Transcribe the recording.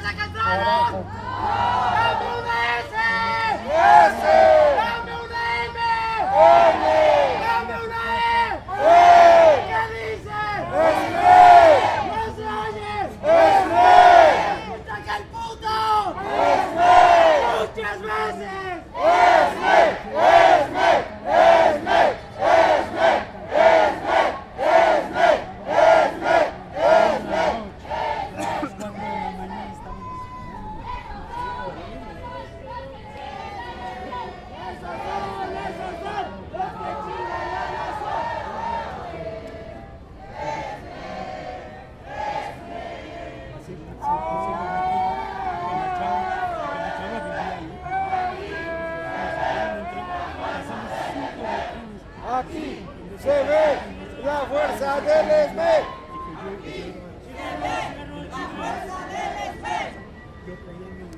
se cansaron! ¡Dame una S! ¡S! ¡Dame una M! ¡M! ¡Dame una E! ¡E! ¿Qué dice? ¡Es ¡No se oye! ¡Es ley! ¡Escucha que el puto! ¡Es ley! ¡Muchas veces! ¡Es ley! ¡Es ley! ¡Es ley! ¡Es ley! ¡Es ley! ¡Es ley! ¡Es ley! ¡Es ley! ¡Esos son los que chingan la nación! Aquí se ve la fuerza del ESME. ¡Se ve la fuerza del ESME!